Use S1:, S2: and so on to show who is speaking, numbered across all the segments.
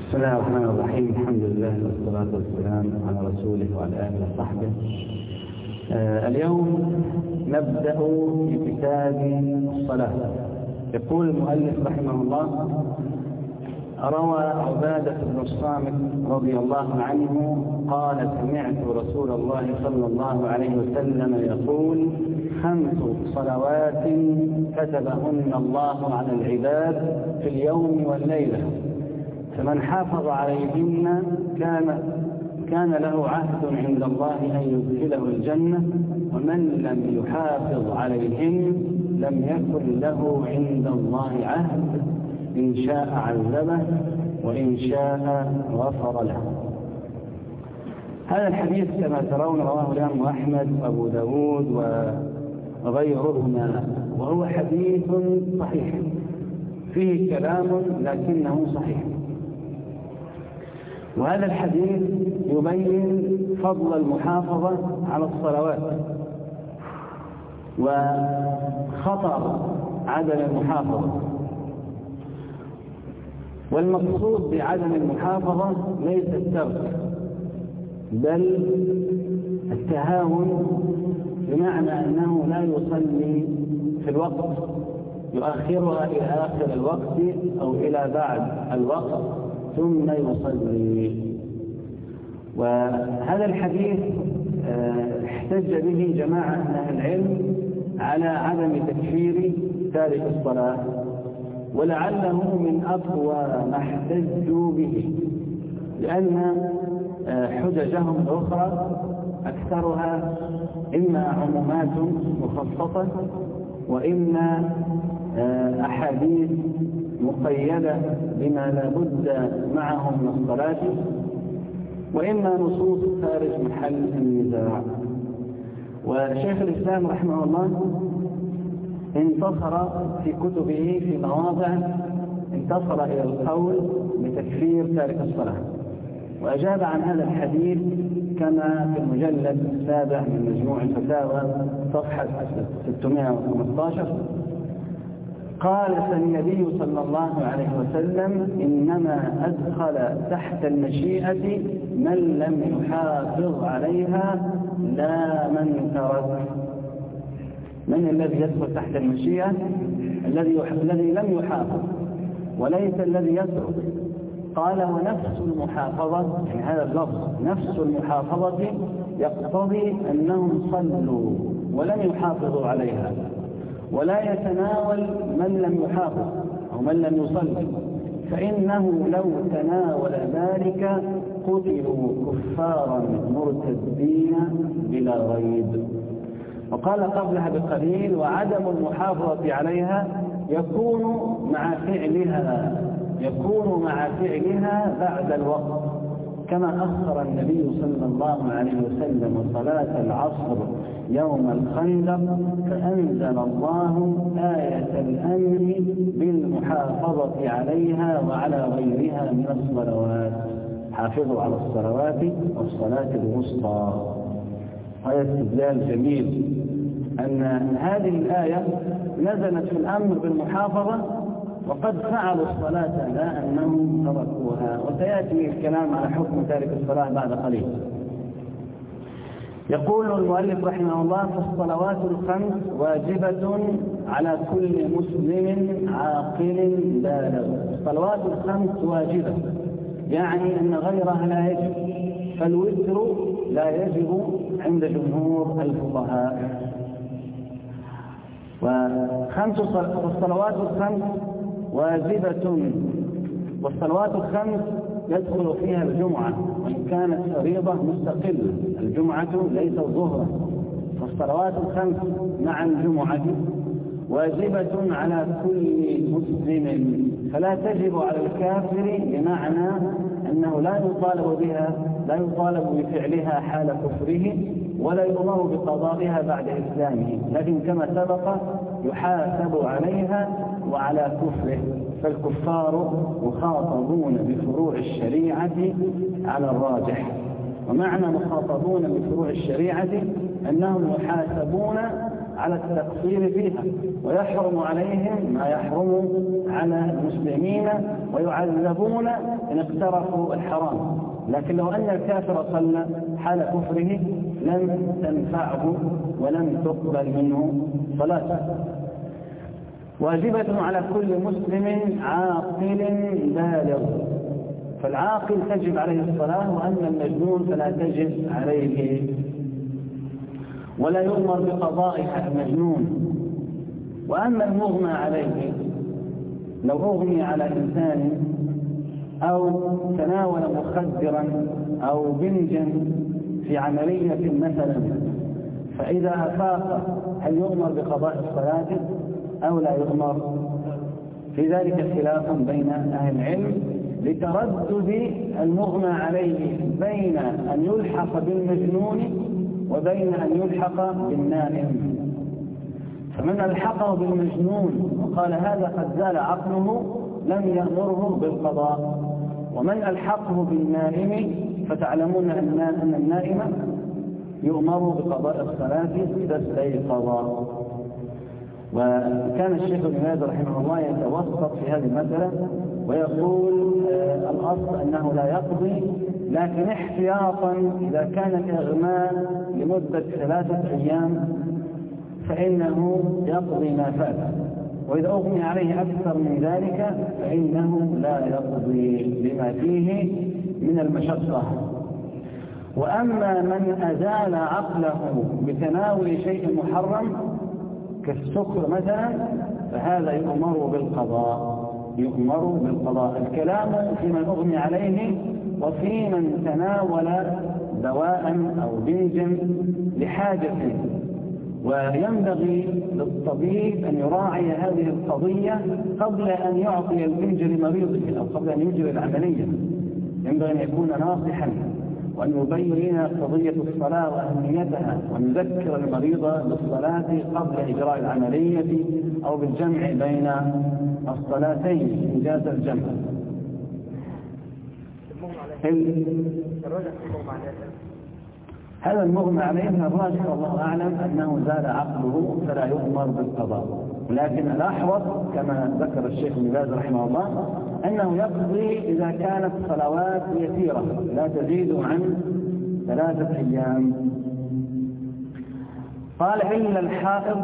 S1: بسم الله الرحمن الرحيم. الحمد لله والصلاة والسلام على رسوله وعلى آله وصحبه. اليوم نبدأ في كتاب الصلاة. يقول المؤلف رحمه الله: روى عبادة بن الصامت رضي الله عنه قال: سمعت رسول الله صلى الله عليه وسلم يقول: 5 صلوات كتبهن الله على العباد في اليوم والليلة، فمن حافظ عليهن كان له عهد عند الله أن يدخله الجنة، ومن لم يحافظ عليهن لم يكن له عند الله عهد، إن شاء عذبه وإن شاء غفر له. هذا الحديث كما ترون رواه الإمام أحمد وأبو داود وغيرهما، وهو حديث صحيح فيه كلام لكنه صحيح. وهذا الحديث يبين فضل المحافظة على الصلوات وخطر عدم المحافظة. والمقصود بعدم المحافظة ليس الترك، بل التهاون، بمعنى أنه لا يصلي في الوقت، يؤخرها إلى آخر الوقت أو إلى بعد الوقت ثم يصلي. وهذا الحديث احتج به جماعة من أهل العلم على عدم تكفير تارك الصلاة، ولعله من أقوى ما احتجوا به، لأن حججهم الأخرى أكثرها إما عمومات مخصصة، وإما أحاديث مقيدة بما لا بد معه من الصلاة، وإما نصوص خارج محل النزاع. وشيخ الإسلام رحمه الله انتصر في كتبه في مواضع انتصر إلى القول بتكفير تارك الصلاة، وأجاب عن هذا الحديث كما في المجلد 7 من مجموع الفتاوى صفحة 615. قال: النبي صلى الله عليه وسلم: إنما أدخل تحت المشيئة من لم يحافظ عليها لا من ترك. من الذي يدخل تحت المشيئة؟ الذي لم يحافظ، وليس الذي يترك. قال: ونفس المحافظة، يعني هذا اللفظ نفس المحافظة يقتضي أنهم صلوا ولم يحافظوا عليها، ولا يتناول من لم يحافظ أو من لم يصلي، فإنه لو تناول ذلك قتلوا كفارا مرتدين بلا ريب. وقال قبلها بقليل: وعدم المحافظة عليها يكون مع فعلها بعد الوقت، كما أخر النبي صلى الله عليه وسلم صلاة العصر يوم الخندق، فأنزل الله آية الأمر بالمحافظة عليها وعلى غيرها من الصلوات: حافظوا على الصلوات والصلاة الوسطى. هذا استدلال جميل أن هذه الآية نزلت في الأمر بالمحافظة، وقد فعلوا الصلاة لا أنهم تركوها. وسيأتي الكلام على حكم تارك الصلاة بعد قليل. يقول المؤلف رحمه الله: فالصلوات الخمس واجبة على كل مسلم عاقل بالغ. الصلوات الخمس واجبة، يعني أن غيرها لا يجب، فالوتر لا يجب عند جمهور الفقهاء. والصلوات الخمس واجبة، والصلوات الخمس يدخل فيها الجمعة، وإن كانت فريضة مستقلة. الجمعة ليست ظهرا، فالصلوات الخمس مع الجمعة واجبة على كل مسلم، فلا تجب على الكافر، بمعنى أنه لا يطالب بفعلها حال كفره، ولا يؤمر بقضائها بعد إسلامه، لكن كما سبق يحاسب عليها وعلى كفره. فالكفار مخاطبون بفروع الشريعة على الراجح، ومعنى مخاطبون بفروع الشريعة أنهم يحاسبون على التقصير فيها، ويحرم عليهم ما يحرم على المسلمين ويعذبون إن اقترفوا الحرام. لكن لو أن الكافر صلى حال كفره لم تنفعه ولم تقبل منه صلاته. واجبة على كل مسلم عاقل بالغ، فالعاقل تجب عليه الصلاة، وأما المجنون فلا تجب عليه ولا يؤمر بقضائها المجنون. وأما المغمى عليه، لو أغمي على إنسان أو تناول مخدرا أو بنجا في عملية مثلا، فإذا أفاق هل يؤمر بقضاء الصلاة أو لا يؤمر؟ في ذلك خلاف بين أهل العلم لتردد المغمى عليه بين أن يلحق بالمجنون وبين أن يلحق بالنائم. فمن ألحقه بالمجنون وقال هذا قد زال عقله لم يأمره بالقضاء، ومن ألحقه بالنائم فتعلمون أن النائم يؤمر بقضاء الصلاة إذا استيقظ. وكان الشيخ ابن باز رحمه الله يتوسط في هذه المسألة ويقول الأصل أنه لا يقضي، لكن احتياطا إذا كان الإغماء لمدة 3 أيام فإنه يقضي ما فات، وإذا أغمي عليه أكثر من ذلك فإنه لا يقضي لما فيه من المشقة. وأما من أزال عقله بتناول شيء محرم كالسكر مثلا فهذا يؤمر بالقضاء. الكلام في من أغمي عليه وفي من تناول دواء أو بنجا لحاجة. وينبغي للطبيب أن يراعي هذه القضية قبل أن يعطي البنج لمريضه أو قبل أن يجري العملية. ينبغي أن يكون ناصحا وأن يبين قضية الصلاة وأهميتها، وأن يذكر المريض بالصلاة قبل إجراء العملية أو بالجمع بين الصلاتين إنجاز الجمع. هذا المغمى عليه الراجح والله أعلم أنه زال عقله فلا يؤمر بالقضاء، ولكن الأحوط كما ذكر الشيخ ابن باز رحمه الله أنه يقضي إذا كانت صلوات يسيرة لا تزيد عن 3 أيام. قال إلا الحائض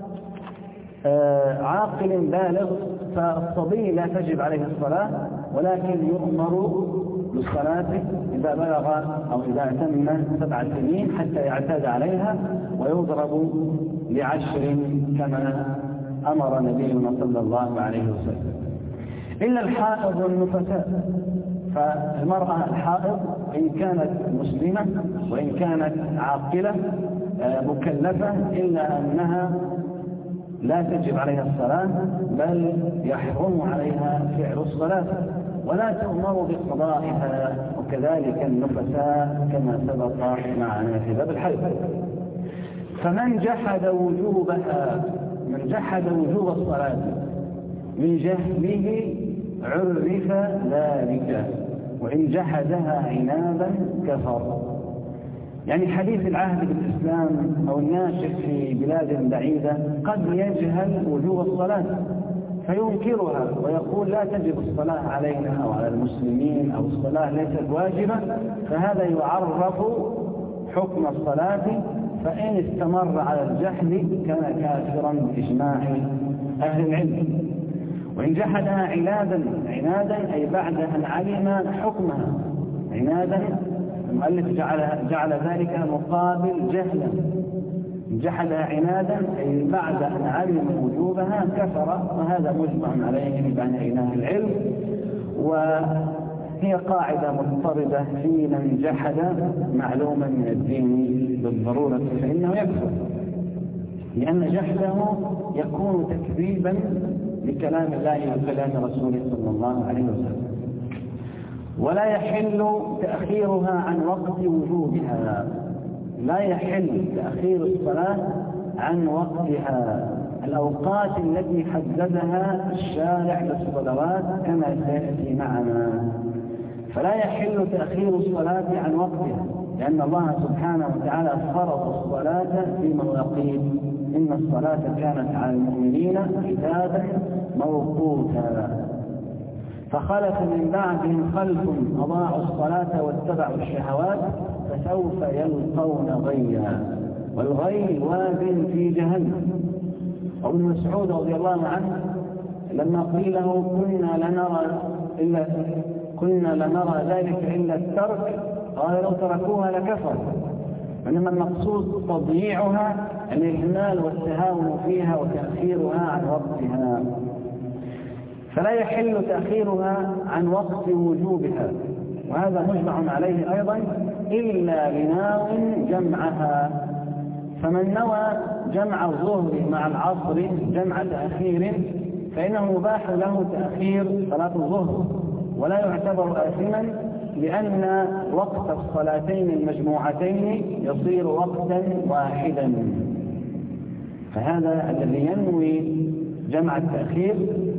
S1: عاقل بالغ، فالصبي لا تجب عليه الصلاة ولكن يؤمر بالصلاة إذا بلغ أو إذا أتم 7 سنين حتى يعتاد عليها، ويضرب ل10 كما أمر نبينا صلى الله عليه وسلم. إلا الحائض والنفساء، فالمرأة الحائض إن كانت مسلمة وإن كانت عاقلة مكلفة إلا أنها لا تجب عليها الصلاة بل يحرم عليها فعل الصلاة ولا تؤمر بقضائها، وكذلك النفساء كما سبق معنا في باب الحيض. فمن جحد وجوبها، من جحد وجوب الصلاة من جهله عرف ذلك، وإن جحدها عنادا كفر. يعني حديث العهد بالإسلام أو الناشئ في بلاد بعيدة قد يجهل وجوب الصلاة فينكرها ويقول لا تجب الصلاة علينا أو على المسلمين أو الصلاة ليست واجبة، فهذا يعرف حكم الصلاة، فإن استمر على الجهل كان كافرا بإجماع أهل العلم. وإن جحدها عنادا أي بعد أن علم حكمها. عنادا المؤلف جعل ذلك مقابل جهلا. جحدها عنادا أي بعد أن علم وجوبها كفر، وهذا مجمع عليه بين أهل العلم، وهي قاعدة مضطردة في من جحد معلوما من الدين بالضرورة فإنه يكفر، لأن جحده يكون تكذيبا لكلام الله وكلام رسوله صلى الله عليه وسلم. ولا يحل تأخيرها عن وقت وجوبها، لا يحل تأخير الصلاة عن وقتها، الأوقات التي حددها الشارع للصلوات كما سيأتي معنا. فلا يحل تأخير الصلاة عن وقتها، لأن الله سبحانه وتعالى فرض الصلاة في مواقيت، إن الصلاة كانت على المؤمنين كتابا موقوتا. فخلف من بعدهم خلف أضاعوا الصلاة واتبعوا الشهوات فسوف يلقون غيا، والغي واد في جهنم. وابن مسعود رضي الله عنه لما قيل له كنا لنرى ذلك إلا الترك قال لو تركوها لكفر، إنما المقصود تضييعها الإهمال والتهاون فيها وتأخيرها عن وقتها، فلا يحل تأخيرها عن وقت وجوبها، وهذا مجمع عليه أيضا إلا لناو جمعها. فمن نوى جمع الظهر مع العصر جمع تأخير فإنه يباح له تأخير صلاة الظهر ولا يعتبر آثما، لأن وقت الصلاتين المجموعتين يصير وقتا واحدا. فهذا الذي ينوي جمع التأخير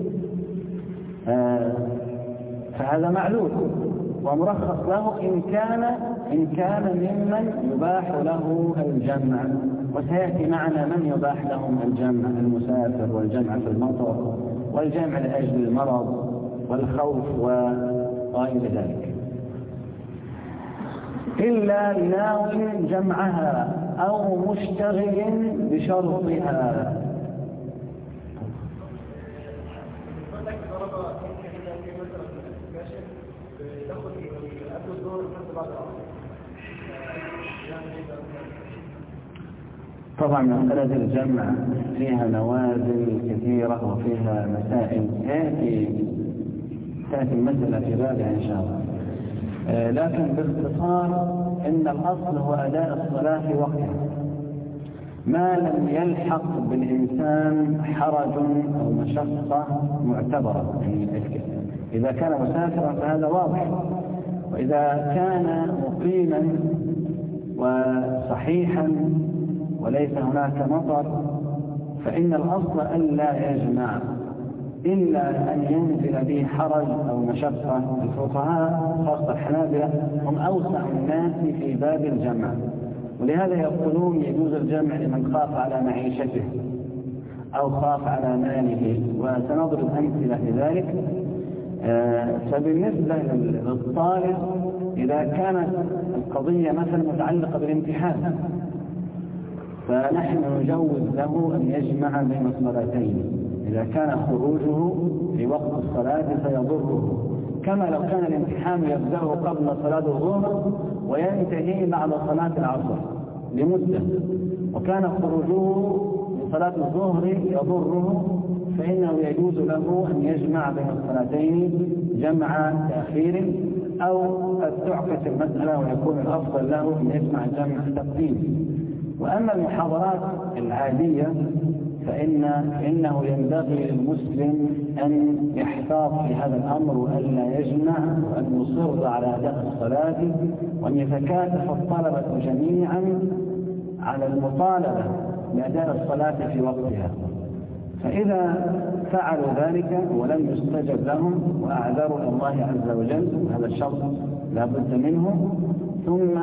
S1: فهذا معلول ومرخص له إن كان ممن يباح له الجمع، وسيأتي معنا من يباح لهم الجمع: المسافر، والجمع في المطر، والجمع لأجل المرض والخوف وغير ذلك. إلا لناو جمعها أو مشتغل بشرطها. طبعا مسألة الجمع فيها نوازل كثيرة وفيها مسائل تأتي المسألة في بابها إن شاء الله، لكن باختصار إن الأصل هو أداء الصلاة في وقتها ما لم يلحق بالإنسان حرج أو مشقة معتبرة. يعني إذا كان مسافرا فهذا واضح، وإذا كان مقيما وصحيحا وليس هناك مطر فإن الأصل ألا يجمع إلا أن ينزل به حرج أو مشقة. الفقهاء خاصة الحنابلة هم أوسع الناس في باب الجمع، ولهذا يقولون يجوز الجمع لمن خاف على معيشته أو خاف على ماله، وسنضرب أمثلة لذلك. فبالنسبة للطالب إذا كانت القضية مثلا متعلقة بالامتحان فنحن نجوز له أن يجمع بين الصلاتين إذا كان خروجه في وقت الصلاة فيضره، كما لو كان الامتحان يبدأه قبل صلاة الظهر وينتهي بعد صلاة العصر لمدة، وكان خروجه من صلاة الظهر يضره، فإنه يجوز له أن يجمع بين الصلاتين جمع تأخير، أو قد تعكس المسألة ويكون الأفضل له أن يجمع جمع تقديم. وأما المحاضرات العادية فإنه ينبغي للمسلم أن يحتاط في هذا الأمر وألا يجمع، وأن يصر على أداء الصلاة، وأن يتكاتف الطلبة جميعا على المطالبة بأداء الصلاة في وقتها. فإذا فعلوا ذلك ولم يستجب لهم وأعذروا الله عز وجل، هذا الشرط لا بد منه، ثم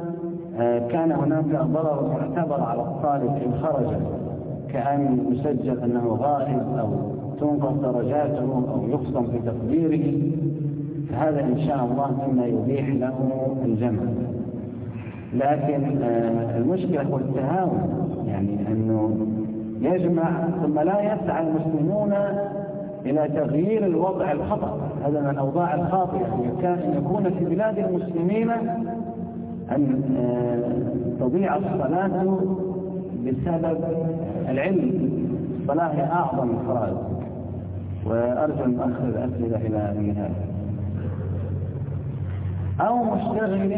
S1: كان هناك ضرر معتبر على الطالب إن خرج، كأن يسجل أنه غائب أو تنقص درجاته أو يخصم في تقديره، فهذا إن شاء الله مما يبيح له الجمع. لكن المشكلة هو التهاون، يعني أنه يجمع ثم لا يسعى المسلمون إلى تغيير الوضع الخطأ. هذا من الأوضاع الخاطئة، أن يكون في بلاد المسلمين أن تضيع الصلاة بسبب العلم. الصلاة هي أعظم الفرائض، وأرجو أن أخذ الأسئلة إلى النهاية. أو مشتغل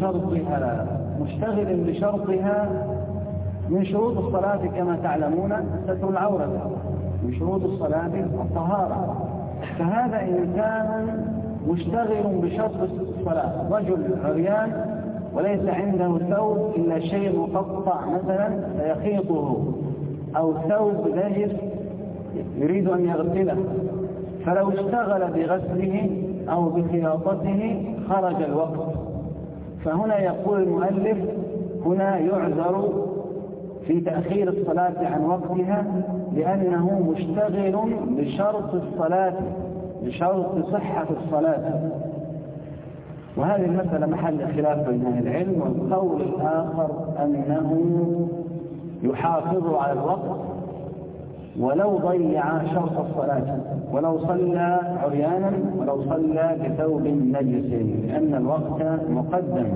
S1: بشرطها من شروط الصلاة كما تعلمون ستر العورة، من شروط الصلاة الطهارة، فهذا إنسان مشتغل بشرط الصلاة، رجل عريان وليس عنده ثوب إلا شيء مقطع مثلا فيخيطه، أو ثوب نجس يريد أن يغسله، فلو اشتغل بغسله أو بخياطته خرج الوقت. فهنا يقول المؤلف هنا يعذر في تأخير الصلاة عن وقتها لأنه مشتغل بشرط الصلاة بشرط صحة الصلاة، وهذه المسألة محل خلاف بين أهل العلم. والقول الآخر أنه يحافظ على الوقت ولو ضيع شرط الصلاة، ولو صلى عريانا ولو صلى بثوب نجس، لأن الوقت مقدم.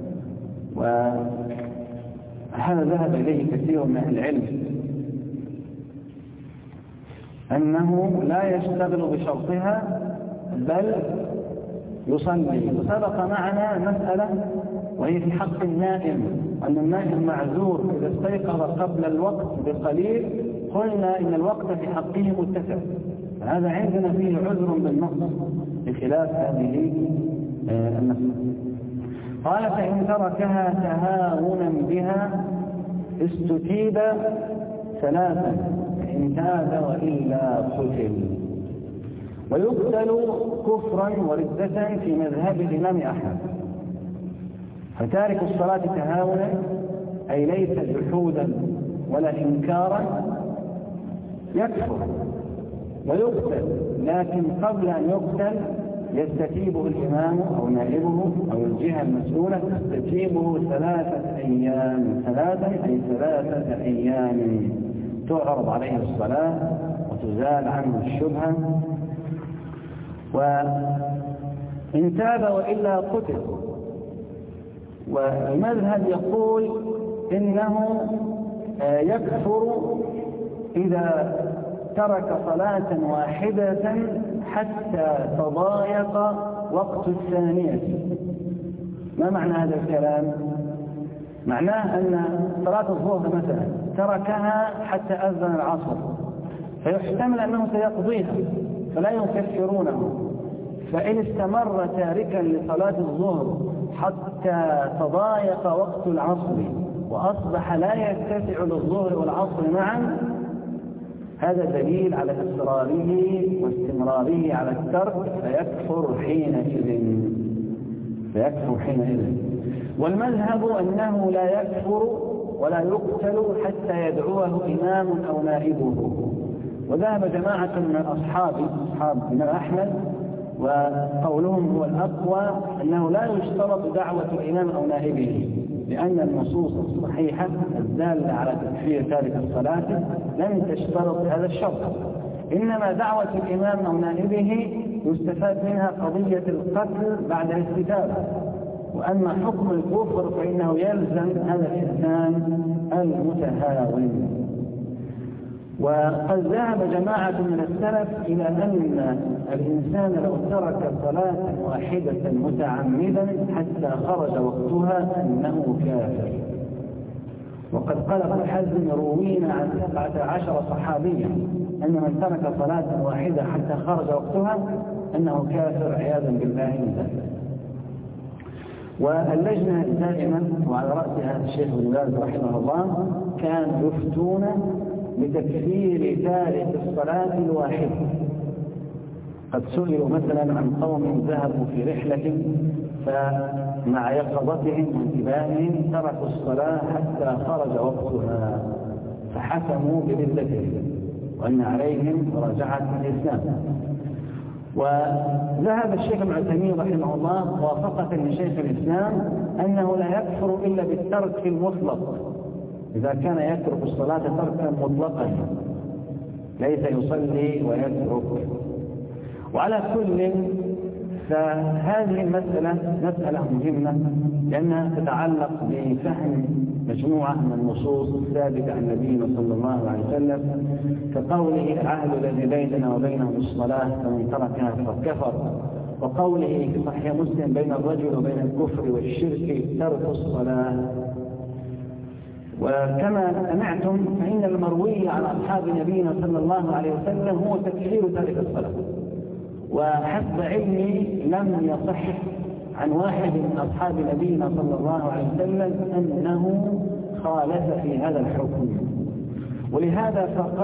S1: وهذا ذهب إليه كثير من أهل العلم، أنه لا يشتغل بشرطها بل يصلي. وسبق معنا مسألة وهي في حق النائم، أن النائم معذور إذا استيقظ قبل الوقت بقليل، قلنا إن الوقت في حقه متسع، هذا عندنا فيه عذر بالنص بخلاف هذه المسألة. قال فإن تركها تهاونا بها استتيب ثلاثا، إن تاب وإلا قتل. ويقتل كفرا وردة في مذهب الإمام أحمد. فتارك الصلاة تهاونا أي ليس جحودا ولا إنكارا يكفر ويقتل، لكن قبل أن يقتل يستتيبه الإمام أو نائبه أو الجهة المسؤولة، تستتيبه 3 أيام، 3 أيام تعرض عليه الصلاة وتزال عنه الشبهة. وإن تاب وإلا قتل. والمذهب يقول إنه يكفر إذا ترك صلاة واحدة حتى تضايق وقت الثانية. ما معنى هذا الكلام؟ معناه أن صلاة الظهر مثلا تركها حتى أذن العصر، فيحتمل أنه سيقضيها فلا يكفرونه. فإن استمر تاركا لصلاة الظهر حتى تضايق وقت العصر وأصبح لا يتسع للظهر والعصر معا، هذا دليل على إصراره واستمراره على الترك، فيكفر حينئذ. والمذهب أنه لا يكفر ولا يقتل حتى يدعوه إمام أو نائبه. وذهب جماعة من أصحاب الإمام أحمد وقولهم هو الأقوى أنه لا يشترط دعوة الإمام أو نائبه، لأن النصوص الصحيحة الدالة على تكفير تارك الصلاة لم تشترط هذا الشرط، إنما دعوة الإمام أو نائبه يستفاد منها قضية القتل بعد الاستتابة. وأما حكم الكفر فإنه يلزم هذا الإنسان المتهاون. وقد ذهب جماعة من السلف إلى أن الإنسان لو ترك صلاة واحدة متعمدا حتى خرج وقتها أنه كافر. وقد قال ابن حزم روينا عن 17 صحابيا أن من ترك صلاة واحدة حتى خرج وقتها أنه كافر عياذا بالله من ذلك. واللجنة دائما وعلى رأسها الشيخ ابن باز رحمه الله كان يفتون بتكفير تارك الصلاة الواحدة. قد سئلوا مثلا عن قوم ذهبوا في رحلة فمع يقظتهم وانتباههم تركوا الصلاة حتى خرج وقتها، فحكموا بردتهم وأن عليهم مراجعة الإسلام. وذهب الشيخ ابن عثيمين رحمه الله موافقة لشيخ الإسلام أنه لا يكفر إلا بالترك المطلق، إذا كان يترك الصلاة تركا مطلقا ليس يصلي ويترك. وعلى كل فهذه المسألة مسألة مهمة لأنها تتعلق بفهم مجموعة من النصوص الثابتة عن نبينا صلى الله عليه وسلم، كقوله العهد الذي بيننا وبينهم الصلاة فمن تركها فقد كفر، وقوله في صحيح مسلم بين الرجل وبين الكفر والشرك ترك الصلاة. وكما سمعتم فإن المروي عن أصحاب نبينا صلى الله عليه وسلم هو تكفير تارك الصلاة. وحسب علمي لم يصح عن واحد من أصحاب نبينا صلى الله عليه وسلم أنه خالف في هذا الحكم. ولهذا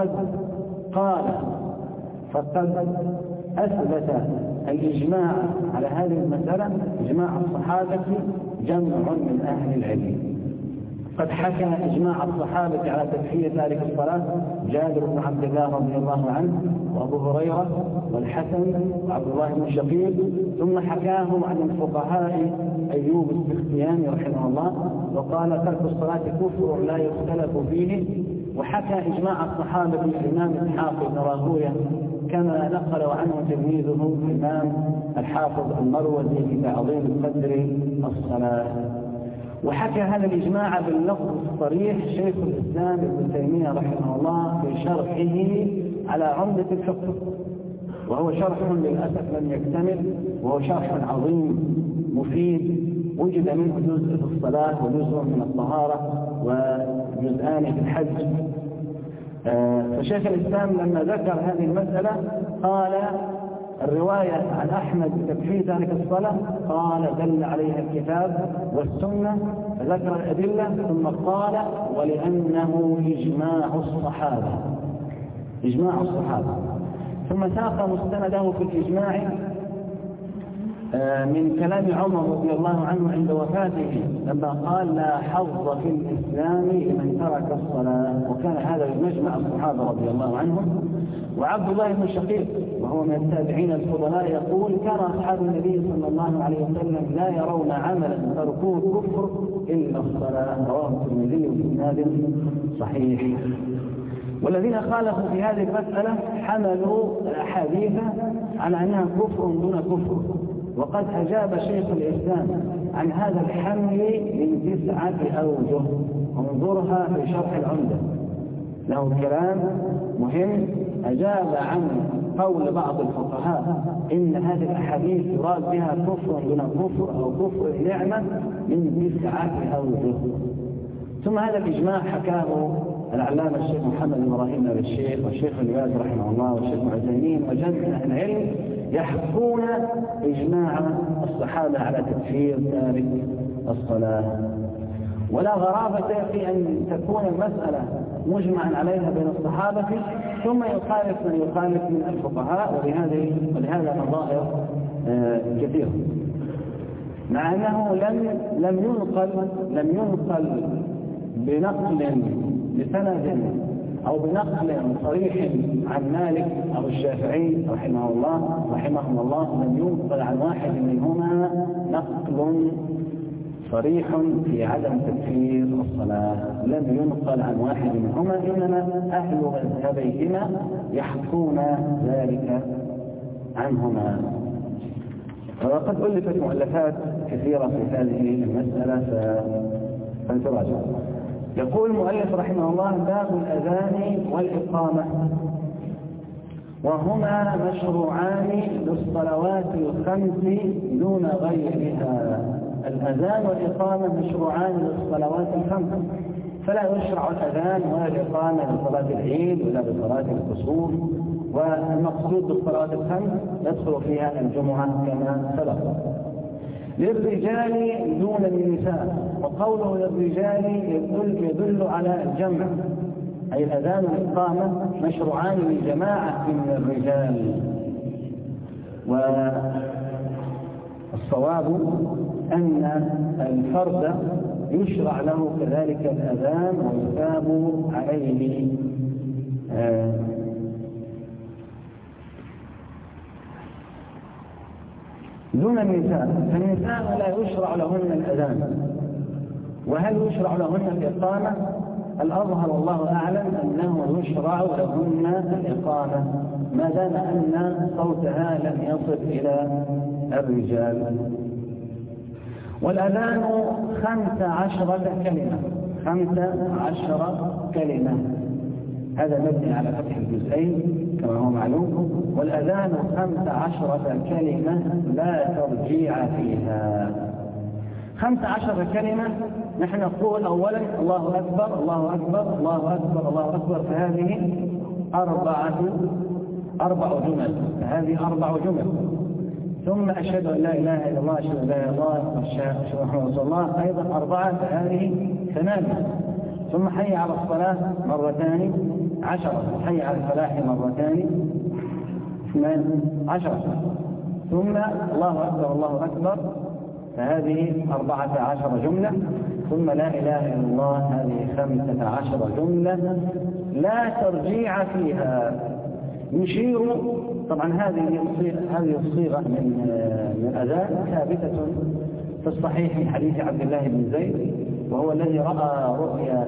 S1: فقد أثبت الإجماع على هذه المسألة إجماع الصحابة جمع من أهل العلم. قد حكى إجماع الصحابة على تكفير تارك الصلاة جابر بن عبد الله رضي الله عنه وأبو هريرة والحسن وعبد الله بن شقيق، ثم حكاه عن الفقهاء أيوب السختياني رحمه الله وقال ترك الصلاة كفر لا يختلف فيه. وحكى إجماع الصحابة الإمام إسحاق بن راهويه كما نقل عنه تلميذه الإمام الحافظ المروزي في تعظيم قدر الصلاة. وحكى هذا الإجماع باللفظ الصريح شيخ الإسلام ابن تيمية رحمه الله في شرحه على عمدة الفقه، وهو شرح للأسف لم يكتمل، وهو شرح عظيم مفيد وجد منه جزء في الصلاة وجزء من الطهارة وجزءان في الحج. فشيخ الإسلام لما ذكر هذه المسألة قال الرواية عن أحمد تكفير تارك الصلاة قال دل عليها الكتاب والسنة، فذكر الأدلة ثم قال ولأنه إجماع الصحابة، إجماع الصحابة. ثم ساق مستنده في الإجماع من كلام عمر رضي الله عنه عند وفاته لما قال لا حظ في الإسلام لمن ترك الصلاة، وكان هذا مجمع الصحابة رضي الله عنهم. وعبد الله بن شقيق وهو من التابعين الفضلاء يقول كان أصحاب النبي صلى الله عليه وسلم لا يرون عملا تركوه كفر إلا الصلاة، رواه الترمذي بإسناد صحيح. والذين خالفوا في هذه المسألة حملوا الأحاديث على أنها كفر دون كفر، وقد أجاب شيخ الإسلام عن هذا الحمل من 9 أوجه، انظرها في شرح العمدة، له كلام مهم. أجاب عن قول بعض الفقهاء إن هذه الأحاديث يراد بها كفر دون كفر أو كفر النعمة من 9 أوجه. ثم هذا الإجماع حكاه العلامة الشيخ محمد بن إبراهيم آل الشيخ والشيخ الباز رحمه الله والشيخ عثيمين وجمع أهل العلم يحكون إجماع الصحابة على تكفير تارك الصلاة. ولا غرابة في أن تكون المسألة مجمعا عليها بين الصحابة ثم يخالف من يخالف من الفقهاء، ولهذا نظائر كثيرة، مع أنه لم ينقل بنقل بسند أو بنقل صريح عن مالك أو الشافعي رحمهم الله لم ينقل عن واحد منهما نقل صريح في عدم تكفير الصلاة، لم ينقل عن واحد منهما، إنما أهل مذهبيهما يحكون ذلك عنهما. وقد ألفت مؤلفات كثيرة في هذه المسألة فانتراجع. يقول المؤلف رحمه الله باب الأذان والإقامة، وهما مشروعان للصلوات الخمس دون غيرها. الأذان والإقامة مشروعان للصلوات الخمس، فلا يشرع الأذان ولا الإقامة لصلاة العيد ولا لصلاة الكسوف، والمقصود بالصلوات الخمس يدخل فيها الجمعة كما سبق. للرجال دون النساء، وقوله للرجال يدل على الجمع، أي الأذان والإقامة مشروعان لجماعة من الرجال. والصواب أن الفرد يشرع له كذلك الأذان ويثاب عليه. دون النساء، فالنساء لا يشرع لهن الأذان، وهل يشرع لهن الإقامة؟ الأظهر والله أعلم أنه يشرع لهن الإقامة ما دام أن صوتها لم يصل إلى الرجال. والأذان 15 كلمة، 15 كلمة، هذا مبني على فتح الجزئين كما هو معلوم. والأذان 15 كلمة لا ترجيع فيها. 15 كلمة، نحن نقول أولا الله أكبر الله أكبر الله أكبر الله أكبر، فهذه 4 جمل، فهذه 4 جمل. ثم أشهد أن لا إله إلا الله أشهد أن لا إله إلا الله أشهد أن محمدا رسول الله أيضا 4، فهذه 8. ثم حي على الصلاة 2 10، حي على الفلاح 2 10، ثم الله أكبر الله أكبر، فهذه 14 جملة. ثم لا إله إلا الله، هذه 15 جملة لا ترجيع فيها. يشير طبعا هذه الصيغة من الأذان ثابتة في الصحيح من حديث عبد الله بن زيد، وهو الذي رأى رؤيا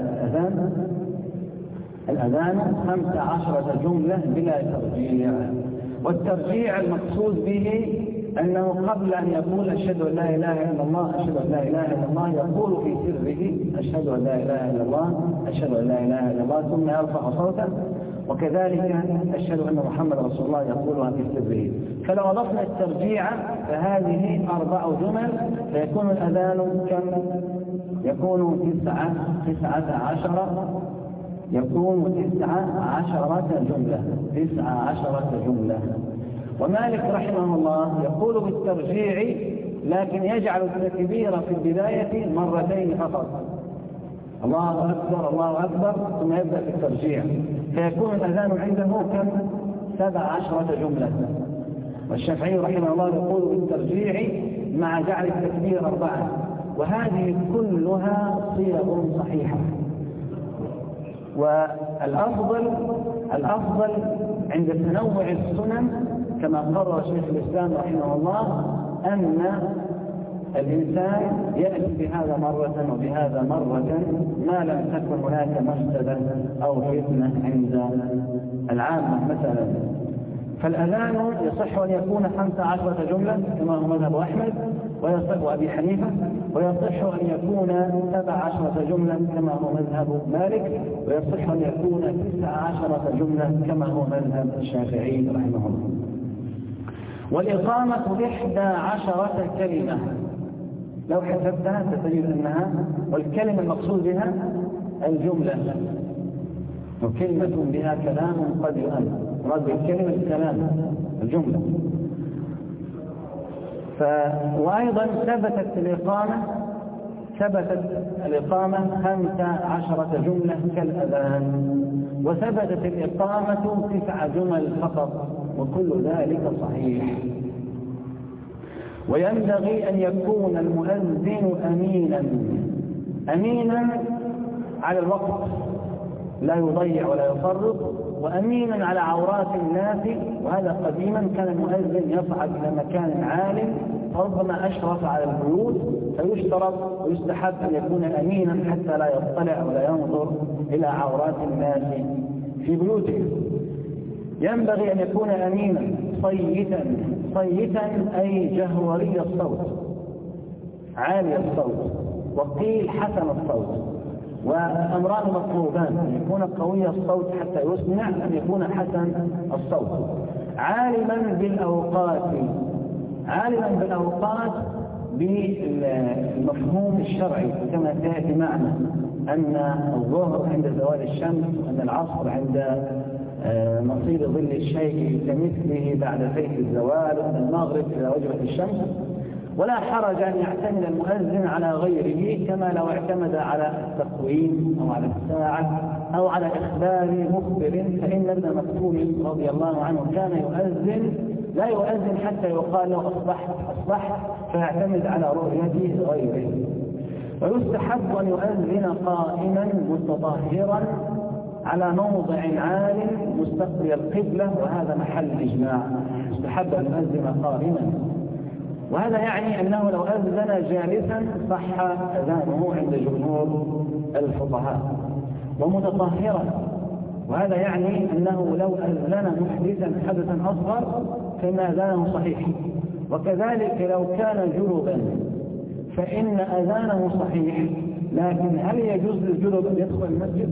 S1: الأذان 15 جملة بلا ترجيع. والترجيع المقصود به أنه قبل أن يقول أشهد أن لا إله إلا الله أشهد أن لا إله إلا الله يقول في سره أشهد أن لا إله إلا الله أشهد أن لا إله إلا الله، ثم يرفع صوته، وكذلك أشهد أن محمد رسول الله يقولها في سره. فلو أضفنا الترجيع فهذه 4 جمل، فيكون الأذان كم؟ يكون 19 جملة 19 جملة. ومالك رحمه الله يقول بالترجيع، لكن يجعل التكبير في البداية مرتين فقط، الله أكبر الله أكبر، ثم يبدأ في الترجيع، فيكون الأذان عنده كم؟ 17 جملة. والشافعي رحمه الله يقول بالترجيع مع جعل التكبير 4، وهذه كلها صيغ صحيحة. والأفضل عند تنوع السنن كما قرر شيخ الإسلام رحمه الله أن الإنسان يأتي بهذا مرة وبهذا مرة، ما لم تكن هناك مفسدة أو فتنة عند العامة مثلا. فالأذان يصح أن يكون 15 جملة كما هو مذهب أحمد ويصح أبي حنيفة، ويصح أن يكون 17 جملة كما هو مذهب مالك، ويصح أن يكون 19 جملة كما هو مذهب الشافعي رحمه الله. والإقامة 11 كلمة لو حسبتها ستجد أنها، والكلمة المقصود بها الجملة، وكلمة بها كلام قد يؤمن، مراد بالكلمة الكلام الجملة. وأيضا ثبتت الإقامة 15 جملة كالأذان، وثبتت الإقامة 9 جمل فقط، وكل ذلك صحيح. وينبغي أن يكون المؤذن أمينا على الوقت، لا يضيع ولا يفرط، وأمينا على عورات الناس. وهذا قديما كان المؤذن يصعد إلى مكان عال فربما أشرف على البيوت، فيشترط ويستحب أن يكون أمينا حتى لا يطلع ولا ينظر إلى عورات الناس في بيوتهم. ينبغي أن يكون أمينا صيتا أي جهوري الصوت عالي الصوت، وقيل حسن الصوت، والأمران مطلوبان، أن يكون قوي الصوت حتى يسمع، أن يكون حسن الصوت. عالما بالأوقات بالمفهوم الشرعي كما سيأتي معنا، أن الظهر عند زوال الشمس، أن العصر عند مصير ظل الشيء كمثله بعد زيت الزوال، وأن المغرب إذا وجبت الشمس. ولا حرج أن يعتمد المؤذن على غيره، كما لو اعتمد على التقويم أو على الساعة أو على إخبار مخبر، فإن ابن مكتوم رضي الله عنه كان يؤذن لا يؤذن حتى يقال له أصبحت، فيعتمد على رؤية غيره. ويستحب أن يؤذن قائما متطهرا على موضع عال مستقبل القبلة، وهذا محل إجماع، يستحب أن يؤذن قائما. وهذا يعني أنه لو أذن جالسا صح أذانه عند جمهور الفقهاء، ومتطهرا، وهذا يعني أنه لو أذن محدثا حدثا أصغر فإن أذانه صحيح. وكذلك لو كان جنبا فإن أذانه صحيح، لكن هل يجوز للجنب أن يدخل المسجد؟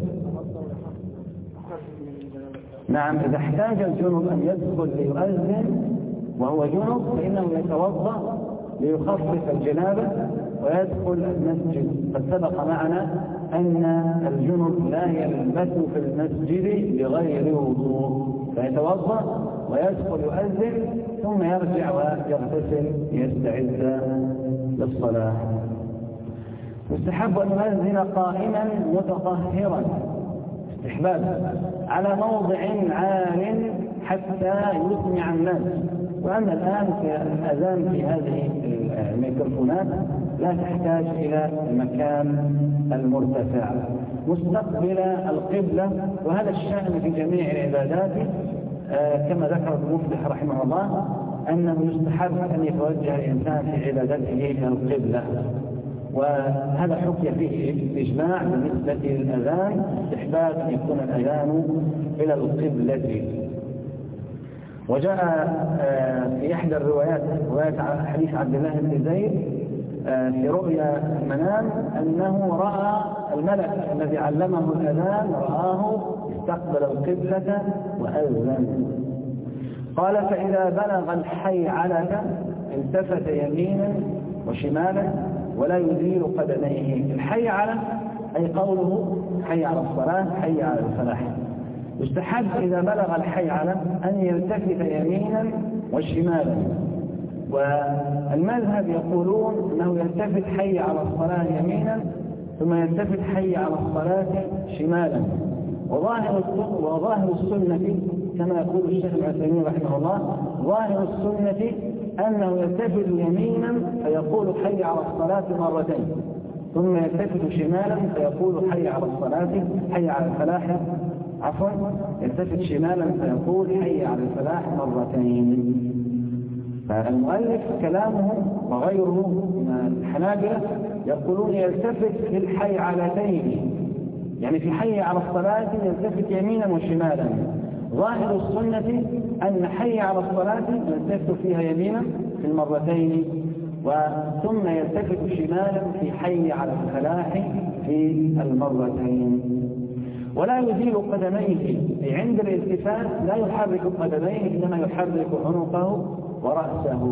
S1: نعم، إذا احتاج الجنب أن يدخل ليؤذن وهو جنب فإنه يتوضأ ليخفف الجنابة ويدخل المسجد. قد سبق معنا أن الجنب لا يلبث في المسجد بغير وضوء، فيتوضأ ويدخل يؤذن ثم يرجع ويغتسل يستعد للصلاة. يستحب أن يؤذن قائما متطهرا استحبابا على موضع عال حتى يسمع الناس. وأما الآن في الأذان في هذه الميكروفونات لا تحتاج إلى المكان المرتفع، مستقبل القبلة. وهذا الشأن في جميع العبادات كما ذكر ابن مفلح رحمه الله أنه يستحب أن يتوجه الإنسان في عبادته إلى القبلة، وهذا حكي فيه الإجماع بالنسبة للأذان، استحباب أن يكون الأذان إلى القبلة. وجاء في إحدى الروايات رواية حديث عبد الله بن زيد في رؤيا المنام أنه رأى الملك الذي علمه الأذان رآه استقبل القبلة وأذن. قال فإذا بلغ الحي على التفت يمينا وشمالا ولا يزيل قدميه. الحي على أي قوله حي على الصلاة حي على الفلاح. يستحب إذا بلغ الحي على أن يلتفت يمينا وشمالا، والمذهب يقولون أنه يلتفت حي على الصلاة يمينا ثم يلتفت حي على الصلاة شمالا. وظاهر السنة كما يقول الشيخ ابن عثيمين رحمه الله، ظاهر السنة أنه يلتفت يمينا فيقول حي على الصلاة مرتين، ثم يلتفت شمالا فيقول حي على الصلاة حي على الفلاح، عفوا يلتفت شمالا فيقول حي على الفلاح مرتين. فالمؤلف كلامه وغيره من الحنابلة يقولون يلتفت في الحي علتين، يعني في حي على الصلاة يلتفت يمينا وشمالا. ظاهر السنة أن حي على الصلاة يلتفت فيها يمينا في المرتين، ثم يلتفت شمالا في حي على الفلاح في المرتين. ولا يزيل قدميه، أي عند الالتفات لا يحرك قدميه إنما يحرك عنقه ورأسه.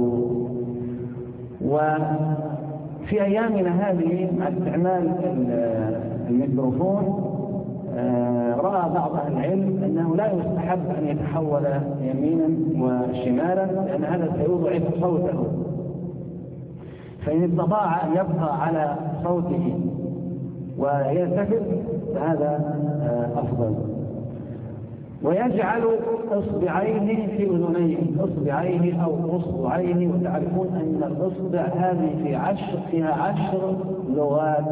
S1: وفي أيامنا هذه مع استعمال الميكروفون رأى بعض أهل العلم أنه لا يستحب أن يتحول يمينا وشمالا لأن هذا سيضعف صوته، فإن استطاع أن يبقى على صوته ويلتفت فهذا أفضل. ويجعل إصبعيه في أذنيه، إصبعيه أو أصبعيه، وتعرفون أن الإصبع هذه فيها 10 لغات،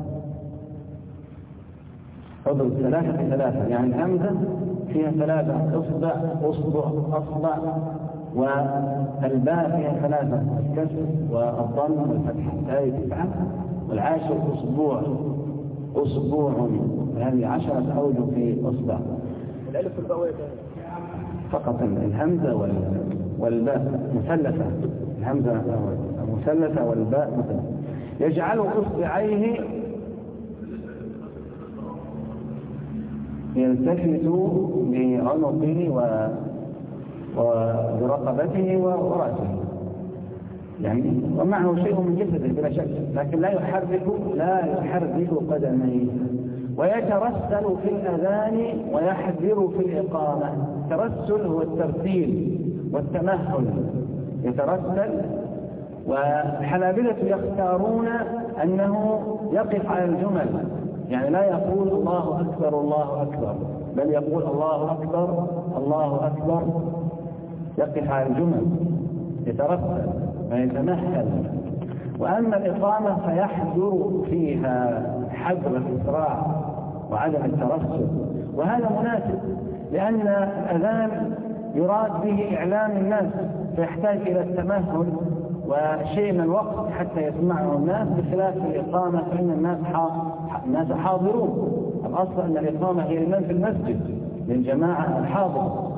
S1: اضرب 3 في 3، يعني الهمزة فيها 3، إصبع أصبع أصبع، والباء فيها 3، الكسر والضم والفتح، هذه 9، والعاشر أسبوع أسبوع، هذه 10 أوجه في أصبع.
S2: الألف والباء
S1: فقط الهمزة والباء مثلثة، الهمزة مثلثة والباء مثلثة. يجعل إصبعيه يلتفت بعنقه وبرقبته ورأسه، يعني ومعه شيء من جسده بلا شك، لكن لا يحرك قدميه. ويترسل في الأذان ويحذر في الإقامة. الترسل هو الترتيل والتمهل، يترسل. والحنابلة يختارون أنه يقف على الجمل، يعني لا يقول الله أكبر الله أكبر، بل يقول الله أكبر الله أكبر، يقف على الجمل يترسل ويتمهل. وأما الإقامة فيحذر فيها حذر الإسراع وعدم الترسل، وهذا مناسب لأن الأذان يراد به إعلام الناس، فيحتاج إلى التمهل وشيء من الوقت حتى يسمعه الناس، بخلاف الإقامة فإن الناس حاضرون. الأصل أن الإقامة هي لمن في المسجد، للجماعة الحاضرة.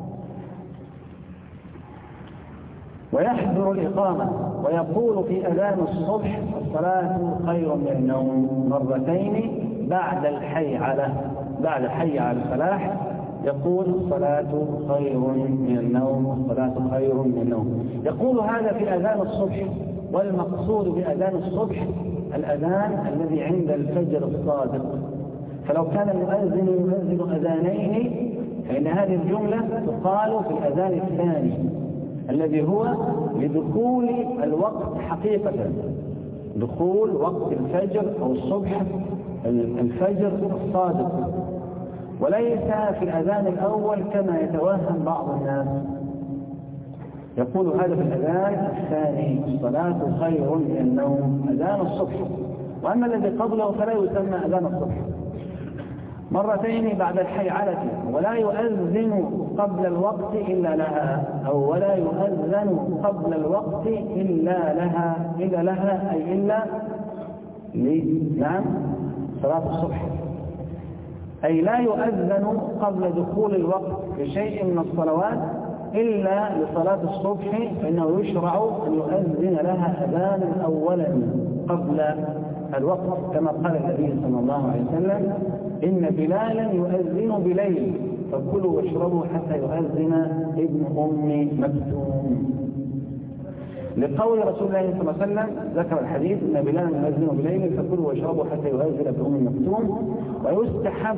S1: ويحضر الإقامة ويقول في أذان الصبح الصلاة خير من النوم مرتين بعد الحي على الفلاح، يقول الصلاة خير من النوم، الصلاة خير من النوم. يقول هذا في أذان الصبح، والمقصود بأذان الصبح الأذان الذي عند الفجر الصادق. فلو كان المؤذن يؤذن أذانين فإن هذه الجملة تقال في الأذان الثاني الذي هو لدخول الوقت حقيقة، دخول وقت الفجر أو الصبح الفجر الصادق، وليس في الأذان الأول كما يتوهم بعض الناس. يقول هذا في الأذان الثاني: الصلاة خير من النوم، أذان الصبح. وأما الذي قبله فلا يسمى أذان الصبح، مرتين بعد الحيعلة، ولا يؤذن قبل الوقت إلا لها، أو ولا يؤذن قبل الوقت إلا لها أي إلا نعم صلاة الصبح، أي لا يؤذن قبل دخول الوقت بشيء من الصلوات إلا لصلاة الصبح، فإنه يشرع أن يؤذن لها أذانا أولا قبل الوقت، كما قال النبي صلى الله عليه وسلم: إن بلالا يؤذن بليل فكلوا واشربوا حتى يؤذن ابن أم مكتوم. لقول رسول الله صلى الله عليه وسلم ذكر الحديث: إن بلالا يؤذن بليل فكلوا واشربوا حتى يؤذن ابن أم مكتوم. ويستحب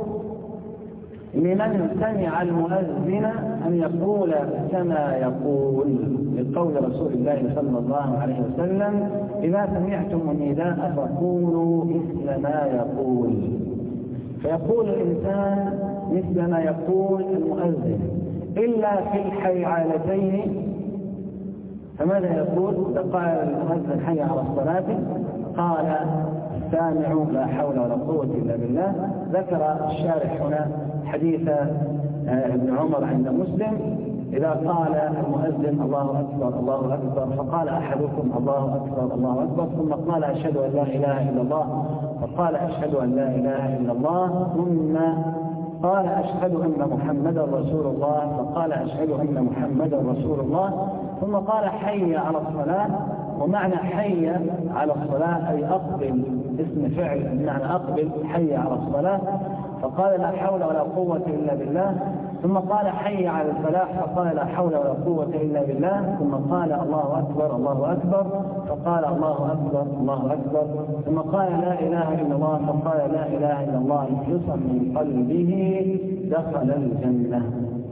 S1: لمن سمع المؤذن أن يقول كما يقول، لقول رسول الله صلى الله عليه وسلم: إذا سمعتم النداء فقولوا مثل ما يقول. فيقول الإنسان مثل ما يقول المؤذن، إلا في الحيعلتين. فماذا يقول؟ إذا قال المؤذن حي على الصلاة قال السامع لا حول ولا قوة إلا بالله. ذكر الشارح هنا حديث ابن عمر عند مسلم: إذا قال المؤذن الله أكبر الله أكبر فقال أحدكم الله أكبر الله أكبر، ثم قال أشهد أن لا إله إلا الله، فقال أشهد أن لا إله إلا الله، ثم قال أشهد أن محمدا رسول الله، فقال أشهد أن محمدا رسول الله، ثم قال حي على الصلاة. ومعنى حي على الصلاة أي أقبل، اسم فعل بمعنى أقبل، حي على الصلاة، فقال لا حول ولا قوة إلا بالله. ثم قال حي على الفلاح، فقال لا حول ولا قوة إلا بالله. ثم قال الله أكبر الله أكبر، فقال الله أكبر الله أكبر. ثم قال لا إله إلا الله، فقال لا إله إلا الله مخلصا من قلبه دخل الجنة.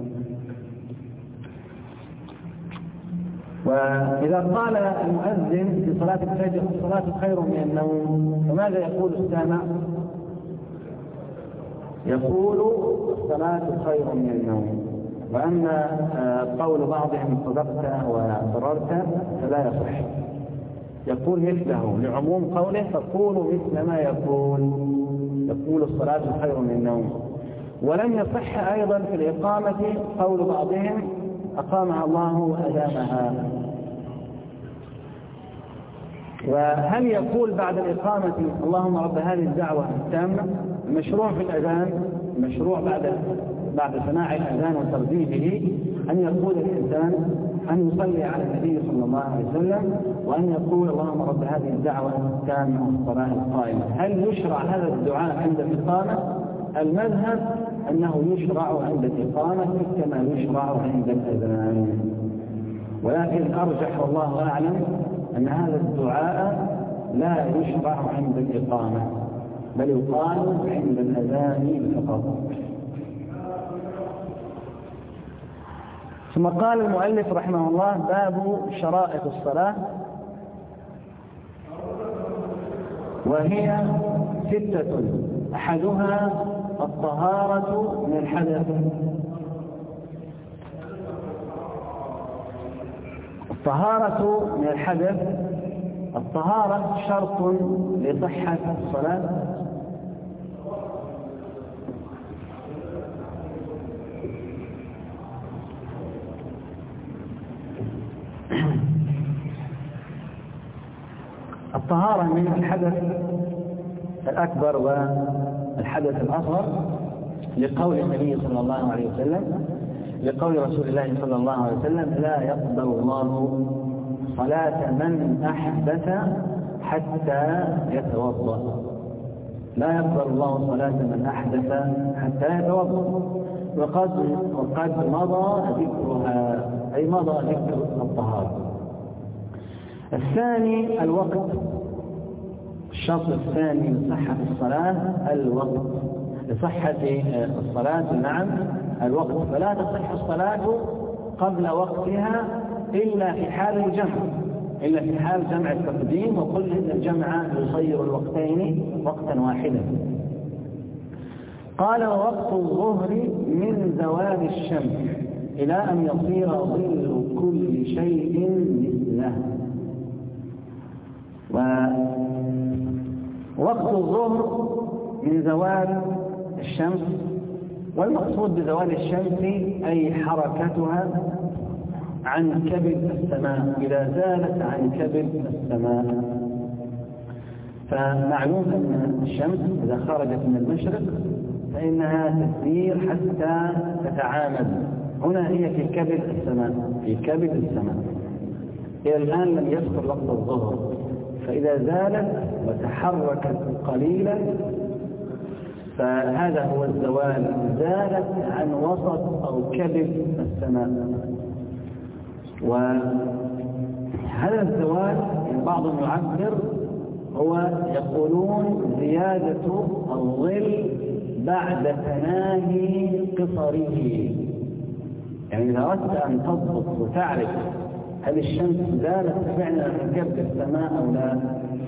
S1: وإذا قال المؤذن في صلاة الفجر: الصلاة خير من النوم، فماذا يقول السامع؟ يقول: الصلاة خير من النوم. وأما قول بعضهم صدقت وضررت فلا يصح، يقول مثله لعموم قوله: فقولوا مثل ما يقول الصلاة خير من النوم. ولم يصح أيضا في الإقامة قول بعضهم: أقامها الله وأدامها. وهل يقول بعد الإقامة اللهم رب هذه الدعوة التامة؟ المشروع في الأذان، المشروع بعد سماع الأذان وترديده أن يقول الإنسان أن يصلي على النبي صلى الله عليه وسلم، وأن يقول اللهم رب هذه الدعوة التامة والصلاة القائمة. هل يشرع هذا الدعاء عند الإقامة؟ المذهب أنه يشرع عند الإقامة كما يشرع عند الأذان، ولكن الأرجح والله أعلم أن هذا الدعاء لا يشرع عند الإقامة، بل يقال عند الأذان فقط. ثم قال المؤلف رحمه الله: باب شرائط الصلاة، وهي 6: أحدها الطهارة من الحدث. الطهارة من الحدث، الطهارة شرط لصحة الصلاة. الطهارة من الحدث الأكبر والحدث الأصغر، لقول النبي صلى الله عليه وسلم، لقول رسول الله صلى الله عليه وسلم: لا يقبل الله صلاة من أحدث حتى يتوضأ. لا يقبل الله صلاة من أحدث حتى يتوضأ. وقد مضى ذكرها، أي مضى ذكر الطهارة. الثاني الوقت، الشرط الثاني لصحة الصلاة الوقت، لصحة الصلاة نعم الوقت، فلا تصح الصلاة قبل وقتها إلا في حال الجمع، إلا في حال جمع التقديم، وقل إن الجمع يصير الوقتين وقتا واحدا. قال: ووقت الظهر من زوال الشمس إلى أن يصير ظل كل شيء مثله. ووقت الظهر من زوال الشمس، والمقصود بزوال الشمس أي حركتها عن كبد السماء، إذا زالت عن كبد السماء. فمعلوم أن الشمس إذا خرجت من المشرق فإنها تسير حتى تتعامد. هنا هي في كبد السماء، في كبد السماء. إلى الآن لم يدخل وقت الظهر، فإذا زالت وتحركت قليلا فهذا هو الزوال، زالت عن وسط أو كبد السماء. وهذا الزوال يعني بعضهم يعبر هو يقولون زيادة الظل بعد تناهي قصره. يعني إذا أردت أن تضبط وتعرف هل الشمس زالت فعلا من كبد السماء أو لا،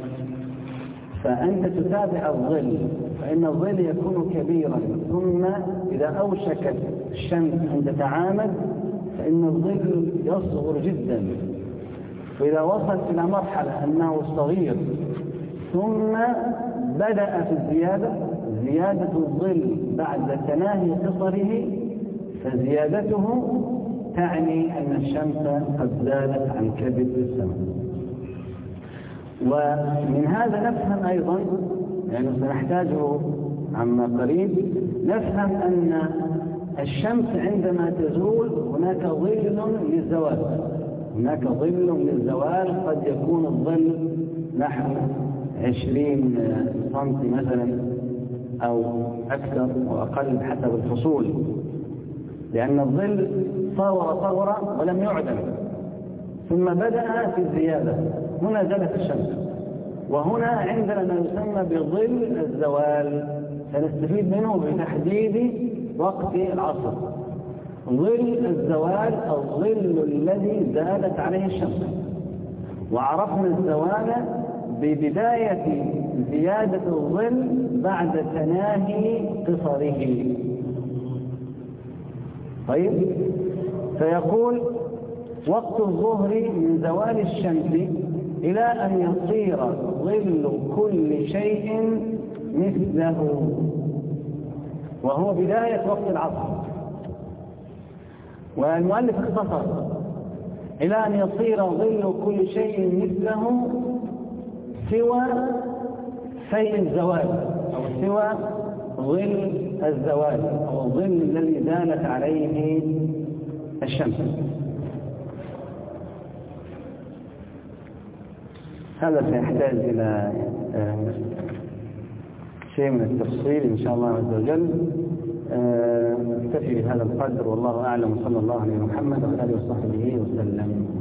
S1: فأنت تتابع الظل، فإن الظل يكون كبيرا، ثم إذا أوشكت الشمس أن تتعامد فإن الظل يصغر جدا، فإذا وصل إلى مرحلة أنه صغير ثم بدأ في زيادة الظل بعد تناهي قصره، فزيادته تعني أن الشمس قد زالت عن كبد السماء. ومن هذا نفهم أيضا، يعني سنحتاجه عما قريب، نفهم أن الشمس عندما تزول هناك ظل للزوال، هناك ظل للزوال، قد يكون الظل نحو 20 سنتي مثلا أو أكثر وأقل حسب الفصول، لأن الظل صغر ولم يعدم، ثم بدأ في الزيادة. هنا زالت الشمس، وهنا عندنا ما يسمى بظل الزوال، سنستفيد منه بتحديد وقت العصر. ظل الزوال الظل الذي زالت عليه الشمس، وعرفنا الزوال ببداية زيادة الظل بعد تناهي قصره. طيب، فيقول وقت الظهر من زوال الشمس إلى أن يصير ظل كل شيء مثله، وهو بداية وقت العصر. والمؤلف اختصر إلى أن يصير ظل كل شيء مثله سوى في الزوال، أو سوى ظل الزوال، أو الظل الذي زالت عليه الشمس. هذا سيحتاج إلى شيء من التفصيل إن شاء الله عز وجل. نكتفي بهذا القدر، والله أعلم، صلى الله عليه محمد وعلى آله وصحبه وسلم.